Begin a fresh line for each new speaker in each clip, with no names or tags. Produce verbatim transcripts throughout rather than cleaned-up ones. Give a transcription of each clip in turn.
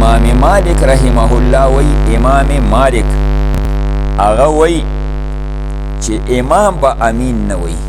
امام مالک رحمه الله وی امام مالک هغه وی چې امام به امین نه وی.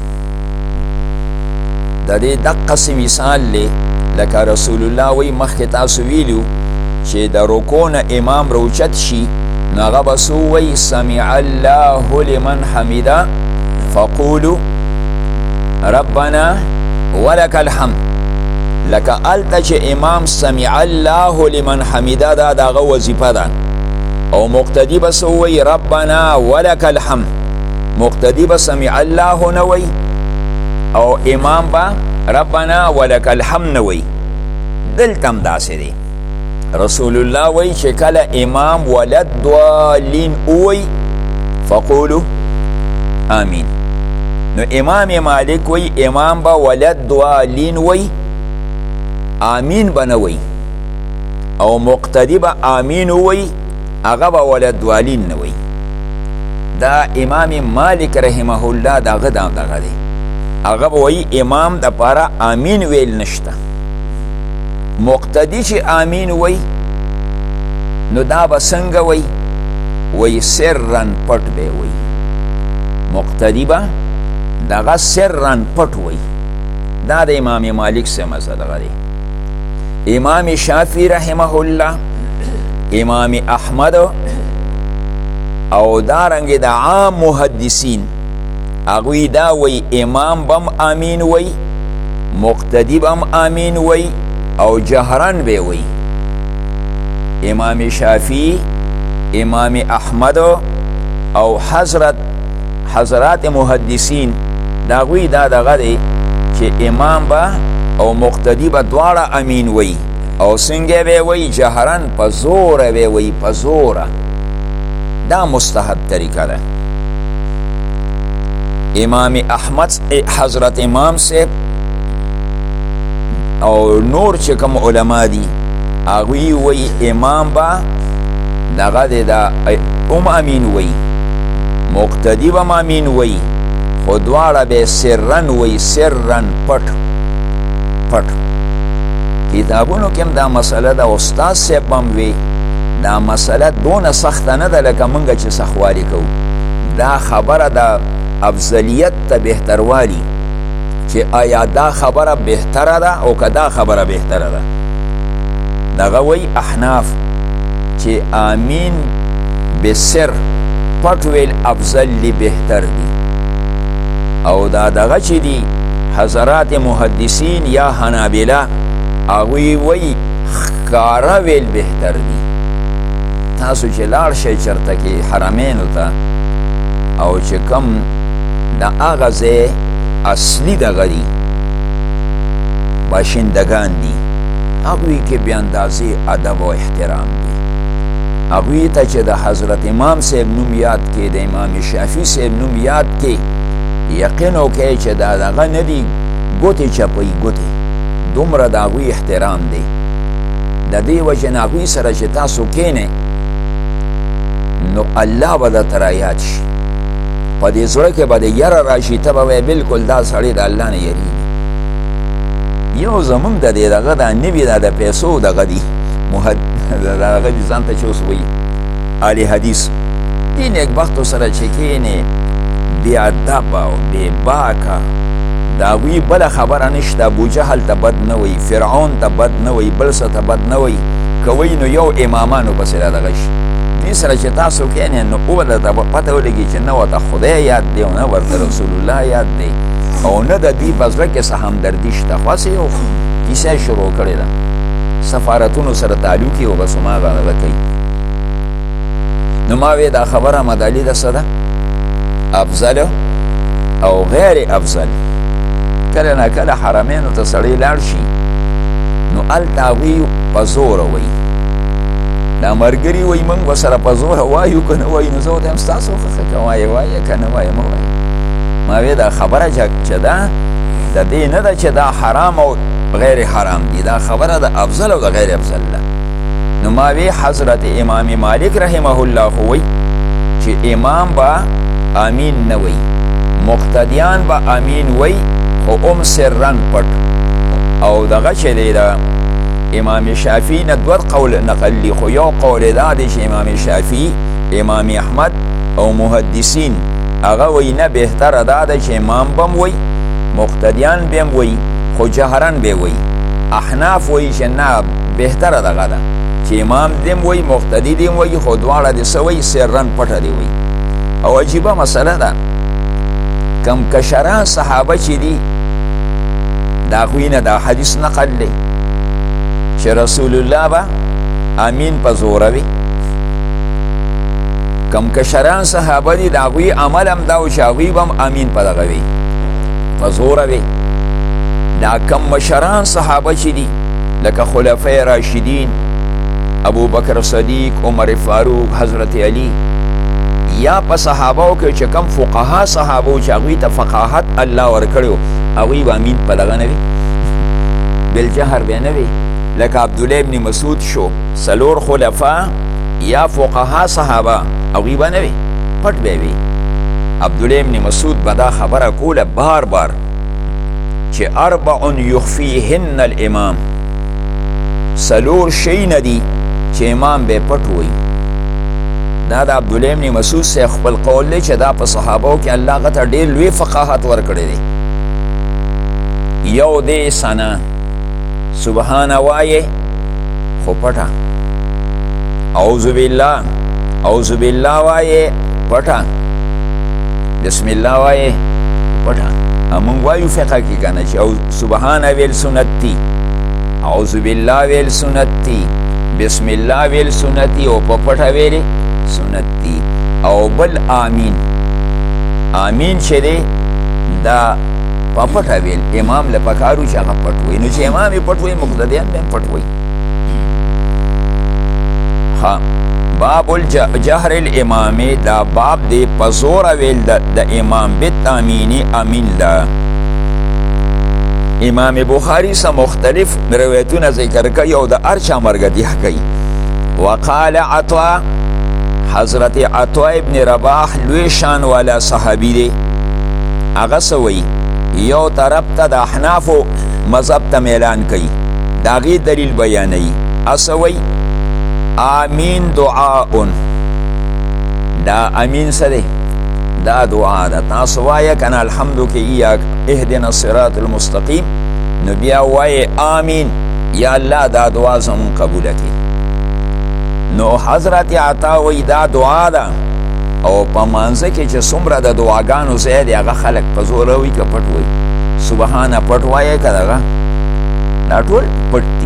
د دې دقسې مثال دی لکه رسول الله وی مخکې تاسو ویلو چې د رکوع نه امام روچت شي نو هغه به څه ووایي سمع الله لمن حمده فقولو ربنا ولک الحمد. لکه هلته چې امام سمع الله لمن حمده دا د هغه وظیفه ده او مقتدي به څه ووایي ربنا ولک الحمد. مقتدي به سمع الله نه وایي او امام با ربنا ولک الحمد نوی. دلته هم داسې دی رسول الله وی چې کله امام ولد دوالین اوی فقولو آمین. نو امام مالک وی امام با ولد دوالین وی آمین بنوی او مقتدی با آمین وی هغه با ولد دوالین نوی. دا امام مالک رحمه الله دا غدا دغه دی هغه به وایي امام د پاره آمین ویل نشته. مقتدي چې آمین وی نو دا به څنګه وی وی سرن پټ به وی. مقتدي به دغه سرن پټ وی. دا د امام مالک څه مسله دغه دی. امام شافعي رحمه الله امام احمد او دارنګې د عام محدثین اغوی دا وی امام بم آمین وی مقتدی بم آمین وی او جهران بے وی. امام شافعی امام احمد او حضرت حضرات محدثین دا غوی دا دغه دی چې امام با او مقتدی با دواړه امین وی او څنګه به وی جهران په زوره به وی په زوره. دا مستحب طریقه ده. امام احمد حضرت امام سے او نور چې کوم علما دي هغوی وی امام با دغه دی دا ام امین وی مقتدی بم امین وی خو دواړه به سرن وی سرن پټ پټ. کتابونو کې هم دا مسله ده استاد صاحب هم وی دا مسله دونه سخته نه ده لکه موږ چې سخواري کوو. دا خبره ده افضلیت ته بهتروالی چې آیا دا خبره بهتره ده او که دا خبره بهتره ده. دغه وی احناف چې آمین بسر پټ ویل افضل لی بهتر دی او دا دغه چې دی حضرات محدثین یا حنابله هغوی وی ښکاره ویل بهتر دی. تاسو چې لاړ شئ چرته کې حرمینو ته او چې کم دا هغه ځای اصلي دغه دي باشندگان دي هغوی کې بې اندازې ادب او احترام دی. هغوی ته چې د حضرت امام صاحب نوم یاد کې د امام شافعي صاحب نوم یاد کې یقین وکړئ چې دا دغه نه دي ګوتې چپوي ګوتې. دومره د هغوی احترام دی. د دې وجې نه هغوی سره چې تاسو کښېنئ نو الله به درته رایاد شي. په دې زړه کې به د یره راشي ته به وایې بلکل دا سړی د الله نه یریږي. یو زمونږ د دې دغه دا نوي دا د پیسو دغه دي دغه دي ځان ته چې اوس وایي اهل حدیث دې نیکبختو سره چې کښېنې بې ادبه او بې باکه د هغوی بله خبره نشته. ابوجهل ته بد نه وایي فرعون ته بد نه وایي بل څه ته بد نه وایي. که وایي نو یو امامانو پسې دغه شي. دې سره چې تاسو کښېنئ نو او به درته به پته ولګي چې نه ورته خدای یاد دی او نه ورته رسول الله یاد دی او نه د دوی په زړه کې څه همدردي شته. خو هسې یو کیسه شروع کړې ده سفارتونو سره تعلق یې و بس هماغه هغه کوي. نو ما وی دا خبره مدالي ده څه ده افضل او غیر افضل. کله نه کله حرمینو ته سړی لاړ شي نو هلته هغوی په زوره وایي. دا مرګري وایي موږ به سره په زوره وایو که نه وایو. نو زه ورته وایم ستاسو خوښه که وایې وایې که نه وایې مه وایې. ما وی دا خبره چې ده د دې نه ده چې دا حرام او غیر حرام دی. دا خبره د افضل او د غیر افضل ده. نو ما وی حضرت امام مالک رحمه الله خو وی چې امام با امین نه وی مقتدیان با امین وی خو ام سرن پټ او دغه چې دی دا امام شافعی نه دوه قول نقل لی، خو یو قول دا دی چې امام شافعی، امام احمد او محدثین هغه وی نه بهتره دا ده چې امام بم وی، مقتدیان بم وی، خو جهرن به وی. احناف وی چې نه بهتره دغه ده چې امام دیم وی مقتدی دیم وی، خو دواړه د څه وی سرن پټه دی وی. او عجیبه مسله ده، کم کشران صحابه چې دي د هغوی نه دا حدیث نقل دی چې رسول الله به امین په زوروي. کم کشران صحابه دي د هغوی عمل هم دا و چې هغوی به هم امین په دغه وي، په زوروي. دا کم مشران صحابه چې دي لکه خلفای راشدین، ابو بکر صدیق، عمر فاروق، حضرت علی، یا په صحابهو کې چې کم فقها صحابه چې هغوی ته فقاهت الله ورکړی هغوی به امین په دغه نه وي، بالجهر به نه وي. لکه عبدالله ابن مسعود شو، څلور خلفا یا فقها صحابه هغوی به نه وي، پټ به وي. عبدالله ابن مسعود به دا خبره کوله بار بار چې اربع یخفیهن الامام، څلور شی نه دي چې امام به پټ وي. دا د عبدالله ابن مسعود سے خپل قول دی چې دا په صحابو کې الله غته ډېر لوی فقاهت ورکړی دی. یو دی ثنا، سبحان وایې خو پټه، اعوذ بالله اعوذ بالله وایې پټه، بسم الله وایې پټه. موږ وایو فقه کې کنه چې سبحان ویل سنت دی، اعوذ بالله ویل سنت دی، بسم الله ویل سنت دی، او په پټه ویلې سنت دی. او بل آمین، آمین چې دی دا په پټه ویل امام له پکارو چې هغه پټ وي. نو چې امام یې پټ وي مقتدیان به هم پټ وي. ها باب الجهر الامام، دا باب دی په زوره ویل د امام بالتامینی امین ده. امام بخاری سه مختلف روایتونه ذکر کوي او د هر چا مرګدیه کوي. وقال عطا، حضرت عطا ابن رباح لوی شان والا صحابی دی، هغه څه وایي یو طرف ته د احنافو مذهب ته میلان کوي، د هغې دلیل بیانوي. څه وایي آمین دعاء، دا امین څه دی؟ دا دعا ده. تاسو وایه کنه الحمدو کې ایاک اهدنا الصراط المستقیم، نو بیا وایه آمین یا الله دا دعا زمون قبوله کړي. نو حضرت عطا وی دا دعا ده، او په مانځه کې چې څومره د دعاګانو ځای دی هغه خلک په زوره وي که پټ وي. سبحانه پټ وایه که دغه دا ټول پټ دي.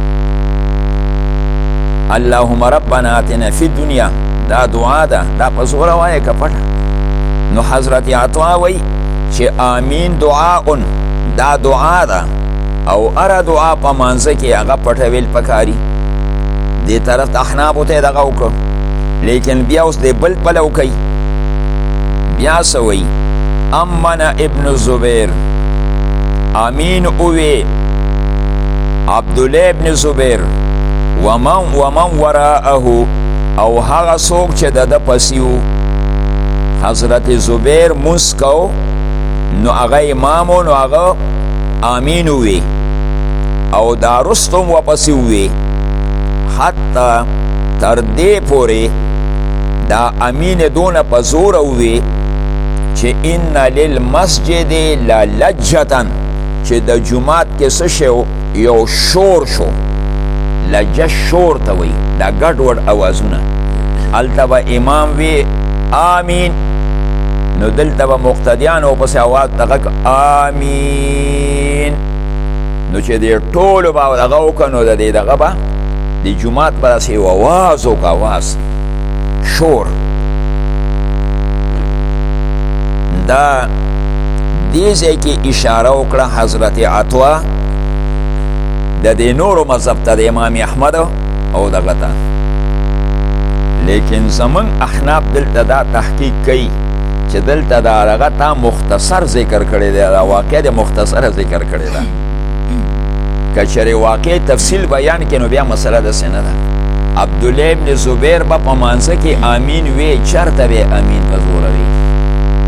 اللهم ربنا آتنا فی الدنیا، دا دعا ده، دا په زوره وایه که پټه. نو حضرت عطا وی چې آمین دعاء، دا دعا ده، او اره دعا په مانځه کې هغه پټه ویل پکاري. دی طرف ته احنافو ته دغه وکړه، لیکن بیا اوس دی بل پلو کوي. بیا څه وایي امن ابن زبیر، امین اووی عبدالله ابن زبیر، ومن ومن وراءه، او هغه څوک چې د ده پسې و. حضرت زبیر مونځ کو نو هغه امام و، نو هغه امین اووی او دا رستم ورپسې ووی. حتی تر دې پورې دا امین دونه په زوره ووی چې ان للمسجد للجة، چې د جومات کې څه شی یو شور شو. لجه شور ته وایي، دا ګډوډ اوازونه. هلته به امام وی آمین، نو دلته به مقتدیانو پسې اواز دغه آمین. نو چې دې ټولو به دغه وکړه نو د دې دغه به د جومات به داسې یو اواز وکړه، اواز شور. دا دې ځای کې اشاره وکړه حضرت عطا د دې نورو مذهب ته، د امام احمد او دغه ته. لیکن زمون احناف دلته دا تحقیق کوي چې دلته دا هغه تا مختصر ذکر کړی دی، دا واقع د مختصره ذکر کړی ده. که چېرې واقع تفصیل بیان کړي نو بیا مسله داسې نه ده. عبدالله ابن زبیر به په مانځه کې امین وی، چرته به امین په زوره وي.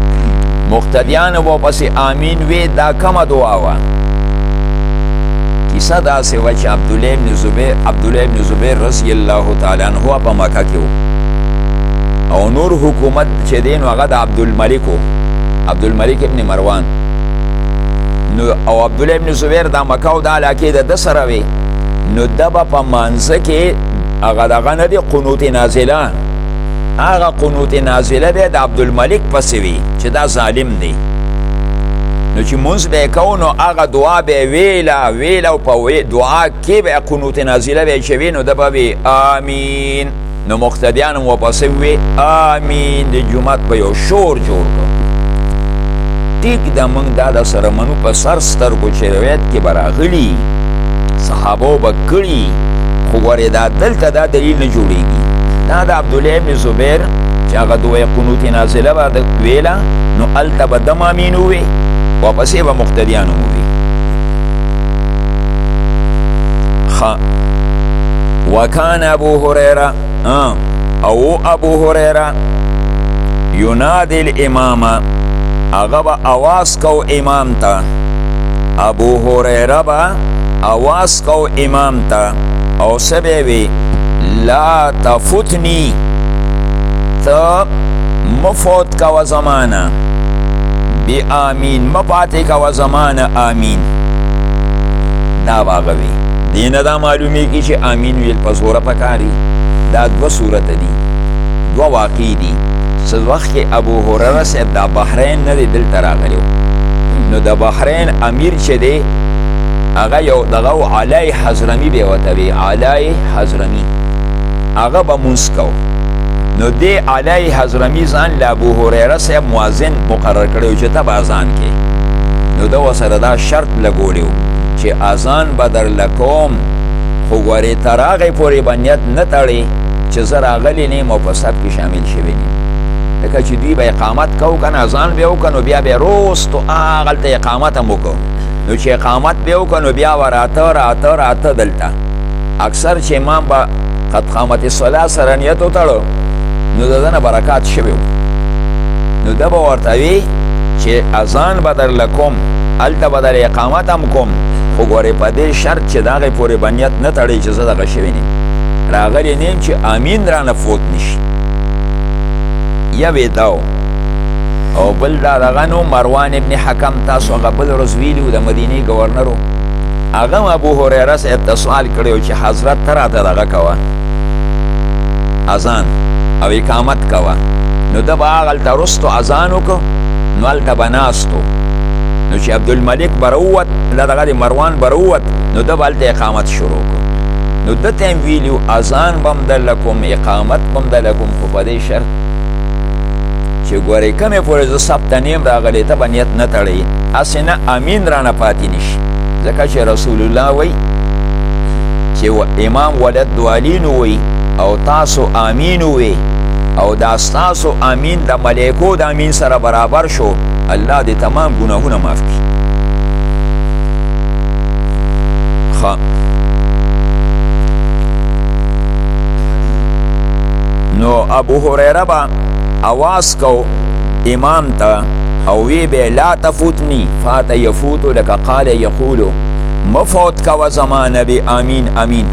مقتدیانو به پسې امین وی، دا کومه دعا وه کیسه داسې وه چې عبدالله ابن زبیر عبدالله ابن زبیر رضی الله تعالی عنه په مکه کې و او نور حکومت چې دی نو هغه د عبدالملک و عبدالملک ابن مروان نو او عبدالله ابن زبیر دا مکه او دا علاقې د ده سره وې نو ده به په مانځه کې هغه دغه نه دی قنوت نازله هغه قنوت نازله به د عبدالملک پسې وي چې دا ظالم دی نو چې مونځ به یې کو نو هغه دعا به یې ویله ویله او په دعا کې به یې قنوت نازله به یې چې وي نو ده به وي آمین نو مقتدیان هم ورپسې ووي آمین د جومات په یو شور جوړ کړ ټیک ده موږ دا د سره منو په سر سترګو چې روایت کې به راغلي صحابو به کړي خو ګورې دا دلته دا دلیل نه جوړېږي دا د عبدالله ابن زبیر چې هغه دوی قنوت نازله به ویله نو هلته به دم امین ووي واپسې به مقتدیان هم ووي ښه وکان ابو هریره او ابو هریره ینادی الامامه هغه به اواز کو امام ته ابو هریره به اواز کو امام ته او څه به وي لا تفتنی ته مفوت کوه زمانه بی آمین مپاتې کوه زمانه آمین دا به هغه وي دې نه دا معلومیږي چې آمین ویل په زوره پکاري دا دوه صورته دي دوه واقع دي څه وخت کې ابو هریره صاحب دا بحرین نه دی دلته راغلی نو د بحرین امیر چې دی هغه یو دغه علی حضرمی به ورته وي علی حضرمی هغه به مونځ کو نو دې علی حضرمی ځان له ابو هریره صاحب مؤذن مقرر کړی چې ته به اذان کې نو ده ورسره دا شرط لګولی چې اذان به درله کوم خو ګورې تر هغې پورې به نیت نه تړې چې زه راغلی نه یم او په صف کې شامل شوی نه یم لکه چې دوی به اقامت کو که نه اذان به یې وکړه نو بیا به یې روستو هغلته اقامت هم وکړو نو چې اقامت به یې وکړه نو بیا به راته راته راته دلته اکثر چې امام به قد قامت صلاح سره نیت وتړو نو د ده نه برکات شوی نو ده به ورته وي چې اذان به درله کوم هلته به در اقامت هم کوم خو ګورې په دې شرط چې د هغې پورې به نیت نه تړی چې زه دغه شوی نه یم راغلی نه یم چې امین رانه فوت نشي یوې دا او بل دا دغه نو مروان ابن حکم تاسو هغه بل ورځ ویلي و د مدینې ګورنرو هغه هم ابو هریره صاحب ته سوال کړی و چې حضرت ته راته دغه کوه اذان او اقامت کوه نو ده به هغلته رستو اذان وکړو نو هلته به ناستو نو چې عبدالملک به راووت دغه د مروان به راووت نو ده به هلته اقامت شروع کړو نو ده ته یې ویلي و اذان به هم درله کوم اقامت به هم درله کوم خو په دې شرط چې ګورې کمې پورې زه صف ته نیم راغلی ته به نیت نه تړی هسې نه امین رانه پاتې نشي ځکه چې رسول الله وی چې امام ولد دوالین وی او تاسو امین وی او دا ستاسو امین د ملائکو د امین سره برابر شو الله دې تمام ګناهونه معاف کړي ښه نو ابو هریره به اواز کو امام ته او وی به لا تفوتنی فات یفوتو لکه قال یقولو مفوت کوه زمانه بی آمین امین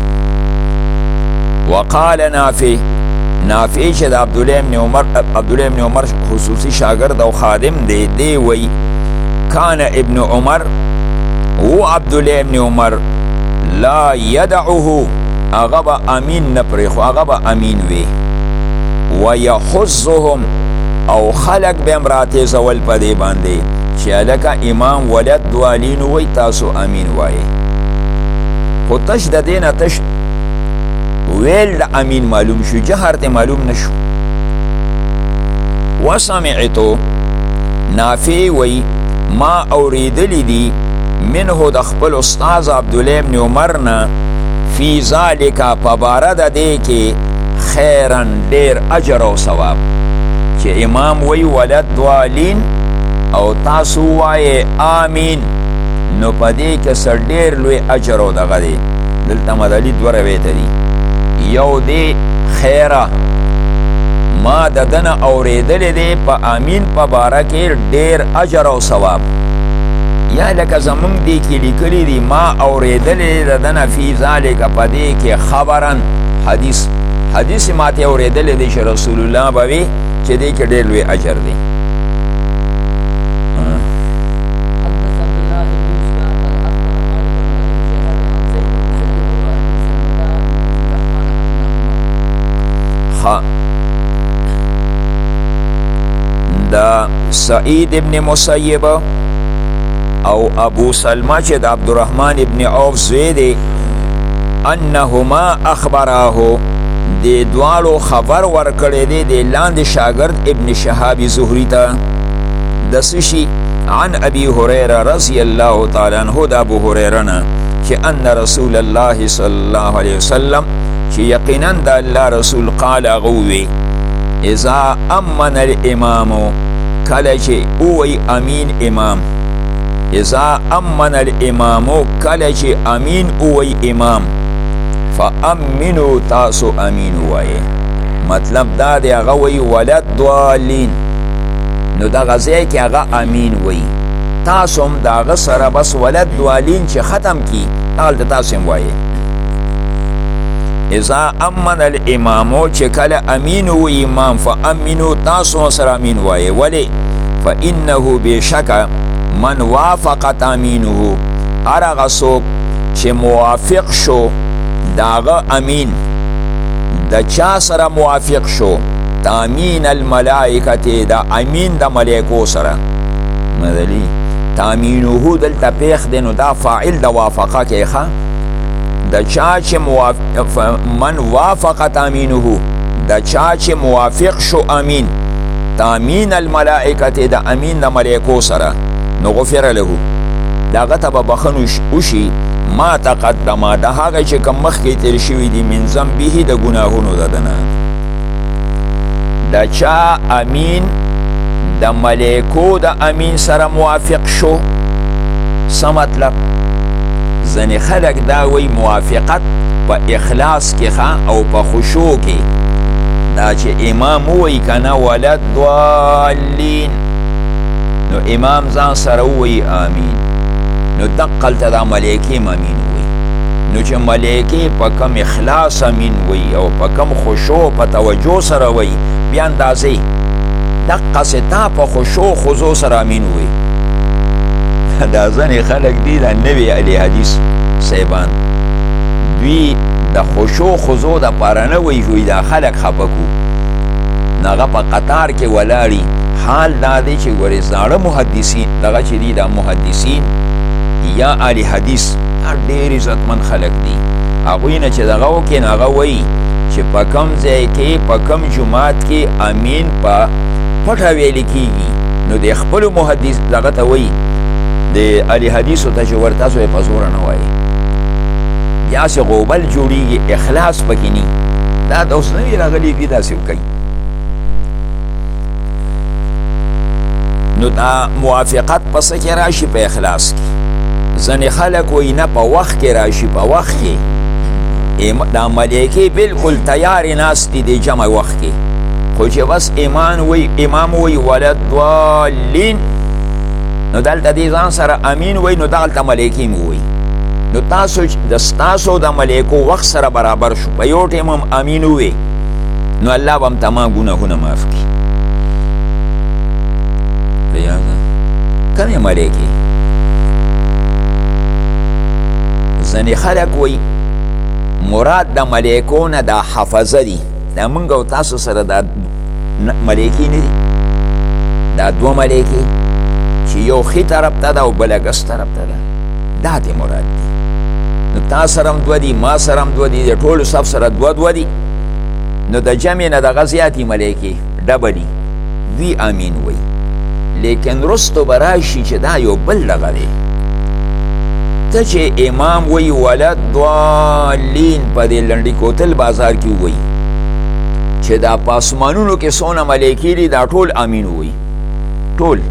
وقال نافع نافع چې د عبدالله ابن عمر عبدالله ابن عمر خصوصي شاگرد او خادم دی دی وی کان ابن عمر و عبدالله ابن عمر لا یدعه هغه به امین نه پرېښو هغه به امین وی ویحضهم او خلق به هم راتېزول په دې باندې چې هلکه امام ولد دوالین وی تاسو امین وایې خو تش د دې نه تش ویل د امین معلوم شو جهر ته معلوم نشو وسمعتو نافع وی ما اوریدلی دی منه د خپل استاذ عبدالله ابن عمر نه فی ذالک په باره د دې کې خیرن ډیر اجر او ثواب چې امام وی ولد دوالین او تاسو وایې آمین نو په دې کې څه ډیر لوی اجر او دغه دی دلته مدلي دوه روایته دي یو دی خیره ما د ده نه اورېدلی دی په امین په باره کې ډیر اجر او ثواب یا لکه زمونږ دې کې لیکلي دي ما اورېدلې د ده نه فی ذلک په دې کې خبرا حدیث حدیث ماته اورېدلې دی چې رسول الله به وي چې دې کې ډېر لوی اجر دی. دا سعید ابن مسیب او ابو سلمہ چې د عبدالرحمن ابن عوف زوی دی انهما اخبراهو دی دوالو خبر ورکړی دی دی لاندې شاگرد ابن شهاب زهری ته د سشي عن ابي هريره رضی الله تعالی عنه د ابو هريره نه چې ان رسول الله صلی الله علیه وسلم چې یقینا د الله رسول قال غوي اذا امن الامام کله چې اوی امین امام اذا امن الامام کله چې امین اوی امام فامنو تاسو امین وایه مطلب دا دی هغه وی ولد ضالین نو دغه ځای کې هغه امین وی تاسو هم د هغه سره بس ولد ضالین چې ختم کی هلته تاسو هم وایه اذا امن الامامو چې کله امین و امام فامنو تاسو سره امین وایه ولی فانه بشک من وافقت امینه هر هغه څوک چې موافق شو داغه امین د چا سره موافق شو تامین الملائکه دا امین د ملائکو سره مدلی تامینه دلته پیخ دی نو دا فاعل د وافقه کې ښه د چا چې موافق من وافق تامینه د چا چې موافق شو امین تامین الملائکه د امین د ملائکو سره نو غفر له داغه ته به بخنو وشي ما تقدم د هغه چې کوم مخکې تیر شوي دي من ذنبه د ګناهونو د ده نه د چا امین د ملائکو د امین سره موافق شو څه مطلب ځینې خلک دا وی موافقت په اخلاص کې ښه او په خشوع کې دا چې امام ووی که نه ولد ضالین نو امام ځان سره ووی آمین نو دقلته دا ملائکې هم امین وی نو چې ملائکې په کم اخلاص امین وی او په کم خشوع په توجه سره وی بیا اندازې دقسې تا په خشوع خضوع سره امین وی دا ځنې خلک دي دا نوي اهل حدیث صاحبان دوی د خشوع خضوع دپاره نه وایي وایي دا خلک خفه کړو نو هغه په قطار کې ولاړي حال دا دی چې ګورې زاړه محدثین دغه چې دي دا محدثین یا اهل حدیث دا ډېر عزتمند خلک دي هغوی نه چې دغه وکړي نو هغه وایي چې په کم ځای کې په کم جومات کې امین په پټه ویلې کېږي نو د خپلو محدث دغه ته وایي د اهل حدیثو ته چې ورتاسو یې په زوره نه وایي یا چې غوبل جوړېږي اخلاص پکې ني دا د اوس نوي راغلي دي داسې وکوي نو دا موافقت په څه کې راشي په اخلاص کې ځینې خلک وایي نه په وخت کې راشي په وخت کې دا ملایکې بلکل تیارې ناست دي د جمع وخت کې خو چې بس ایمان وی امام وی ولد ضالین نو دلته دې ځان سره امین وی نو دلته ملایکې م وی نو تاسو د ستاسو د ملایکو وخت سره برابر شو په یو ټیم هم امین وی نو الله به هم تمام ګناهونه معاف کړي کمې ملایکې ځینې خلک وی مراد د ملایکو نه دا حفظه دي دا موږ او تاسو سره دا ملایکې نه دي دا دوه ملایکې چې یو ښي طرف ته ده او بله ګس طرف ته ده دا دې مراد دي نو تا سره هم دوه دي ما سره هم دوه دي د ټولو صف سره دوه دوه دي نو د جمع نه دغه زیاتې ملایکې ډبه دي دوی امین وی لیکن رستو به راشي چې دا یو بل دغه دی ته چې امام وی ولد ضالین په دې لنډي کوتل بازار کې وی چې دا په اسمانونو کې څونه ملایکې دي دا ټول امین وی ټول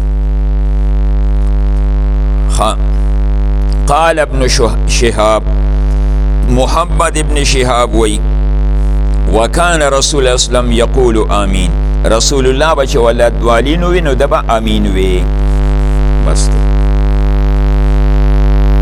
قال ابن شهاب محمد ابن شهاب وی وكان رسول الله صلی الله علیه وسلم یقول آمین رسول الله بچه ولد ضالین وی نو دبا امین وی بس